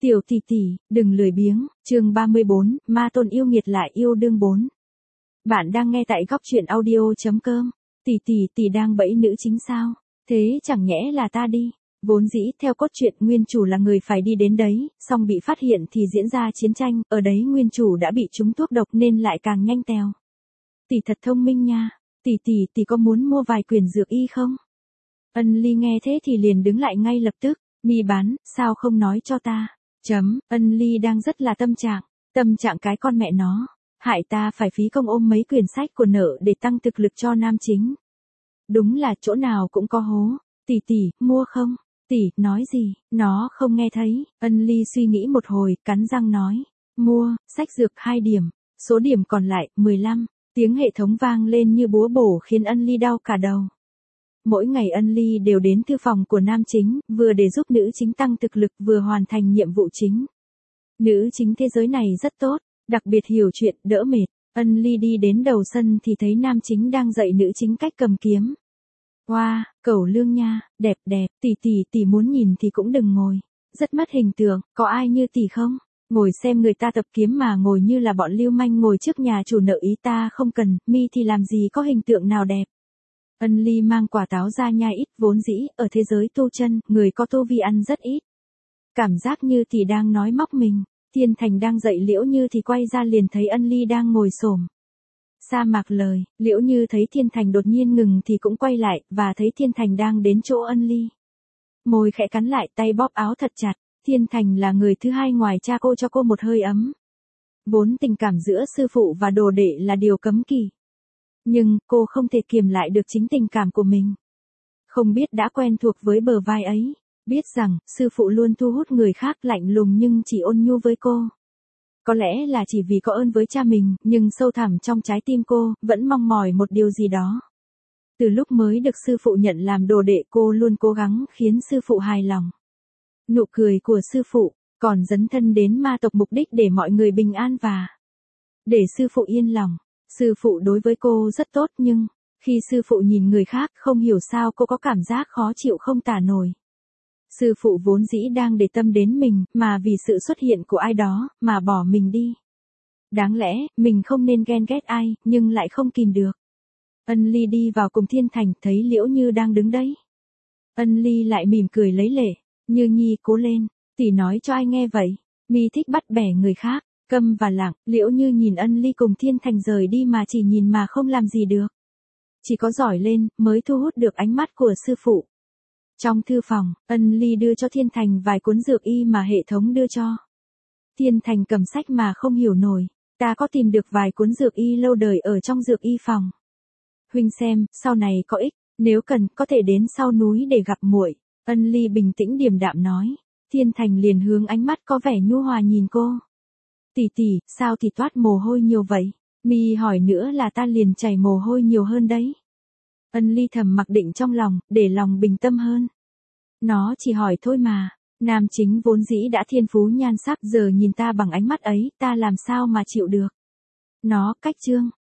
Tiểu tỷ tỷ, đừng lười biếng, chương 34, ma tôn yêu nghiệt lại yêu đương 4. Bạn đang nghe tại góc truyện audio.com. Tỷ đang bẫy nữ chính sao? Thế chẳng nhẽ là ta đi. Vốn dĩ theo cốt truyện nguyên chủ là người phải đi đến đấy, song bị phát hiện thì diễn ra chiến tranh, ở đấy nguyên chủ đã bị trúng thuốc độc nên lại càng nhanh tèo. Tỷ thật thông minh nha, tỷ có muốn mua vài quyển dược y không? Ân Ly nghe thế thì liền đứng lại ngay lập tức, mi bán, sao không nói cho ta? Ân Ly đang rất là tâm trạng cái con mẹ nó, hại ta phải phí công ôm mấy quyển sách của nợ để tăng thực lực cho nam chính. Đúng là chỗ nào cũng có hố, tỷ, mua không? Tỷ, nói gì, nó không nghe thấy, Ân Ly suy nghĩ một hồi, cắn răng nói, mua, sách dược 2 điểm, số điểm còn lại, 15, tiếng hệ thống vang lên như búa bổ khiến Ân Ly đau cả đầu. Mỗi ngày Ân Ly đều đến thư phòng của nam chính, vừa để giúp nữ chính tăng thực lực vừa hoàn thành nhiệm vụ chính. Nữ chính thế giới này rất tốt, đặc biệt hiểu chuyện, đỡ mệt. Ân Ly đi đến đầu sân thì thấy nam chính đang dạy nữ chính cách cầm kiếm. Wow, cẩu lương nha, đẹp, tỷ muốn nhìn thì cũng đừng ngồi. Rất mất hình tượng, có ai như tỷ không? Ngồi xem người ta tập kiếm mà ngồi như là bọn lưu manh ngồi trước nhà chủ nợ ý ta không cần, mi thì làm gì có hình tượng nào đẹp. Ân Ly mang quả táo ra nhai ít, vốn dĩ, ở thế giới tu chân, người có tu vi ăn rất ít. Cảm giác như thì đang nói móc mình, Thiên Thành đang dạy Liễu Như thì quay ra liền thấy Ân Ly đang ngồi xổm. Sa mạc lời, Liễu Như thấy Thiên Thành đột nhiên ngừng thì cũng quay lại, và thấy Thiên Thành đang đến chỗ Ân Ly. Môi khẽ cắn lại, tay bóp áo thật chặt, Thiên Thành là người thứ hai ngoài cha cô cho cô một hơi ấm. Vốn tình cảm giữa sư phụ và đồ đệ là điều cấm kỵ. Nhưng, cô không thể kiềm lại được chính tình cảm của mình. Không biết đã quen thuộc với bờ vai ấy, biết rằng, sư phụ luôn thu hút người khác lạnh lùng nhưng chỉ ôn nhu với cô. Có lẽ là chỉ vì có ơn với cha mình, nhưng sâu thẳm trong trái tim cô, vẫn mong mỏi một điều gì đó. Từ lúc mới được sư phụ nhận làm đồ đệ cô luôn cố gắng khiến sư phụ hài lòng. Nụ cười của sư phụ, còn dấn thân đến ma tộc mục đích để mọi người bình an và để sư phụ yên lòng. Sư phụ đối với cô rất tốt nhưng, khi sư phụ nhìn người khác không hiểu sao cô có cảm giác khó chịu không tả nổi. Sư phụ vốn dĩ đang để tâm đến mình, mà vì sự xuất hiện của ai đó, mà bỏ mình đi. Đáng lẽ, mình không nên ghen ghét ai, nhưng lại không kìm được. Ân Ly đi vào cùng Thiên Thành, thấy Liễu Như đang đứng đấy. Ân Ly lại mỉm cười lấy lệ, Như nhi cố lên, tỷ nói cho ai nghe vậy, mi thích bắt bẻ người khác. Câm và lặng, Liễu Như nhìn Ân Ly cùng Thiên Thành rời đi mà chỉ nhìn mà không làm gì được. Chỉ có giỏi lên, mới thu hút được ánh mắt của sư phụ. Trong thư phòng, Ân Ly đưa cho Thiên Thành vài cuốn dược y mà hệ thống đưa cho. Thiên Thành cầm sách mà không hiểu nổi, ta có tìm được vài cuốn dược y lâu đời ở trong dược y phòng. Huynh xem, sau này có ích, nếu cần, có thể đến sau núi để gặp muội. Ân Ly bình tĩnh điềm đạm nói. Thiên Thành liền hướng ánh mắt có vẻ nhu hòa nhìn cô. Tỷ, sao thì toát mồ hôi nhiều vậy? Mi hỏi nữa là ta liền chảy mồ hôi nhiều hơn đấy. Ân Ly thầm mặc định trong lòng, để lòng bình tâm hơn. Nó chỉ hỏi thôi mà, nam chính vốn dĩ đã thiên phú nhan sắc giờ nhìn ta bằng ánh mắt ấy, ta làm sao mà chịu được. Nó cách chương,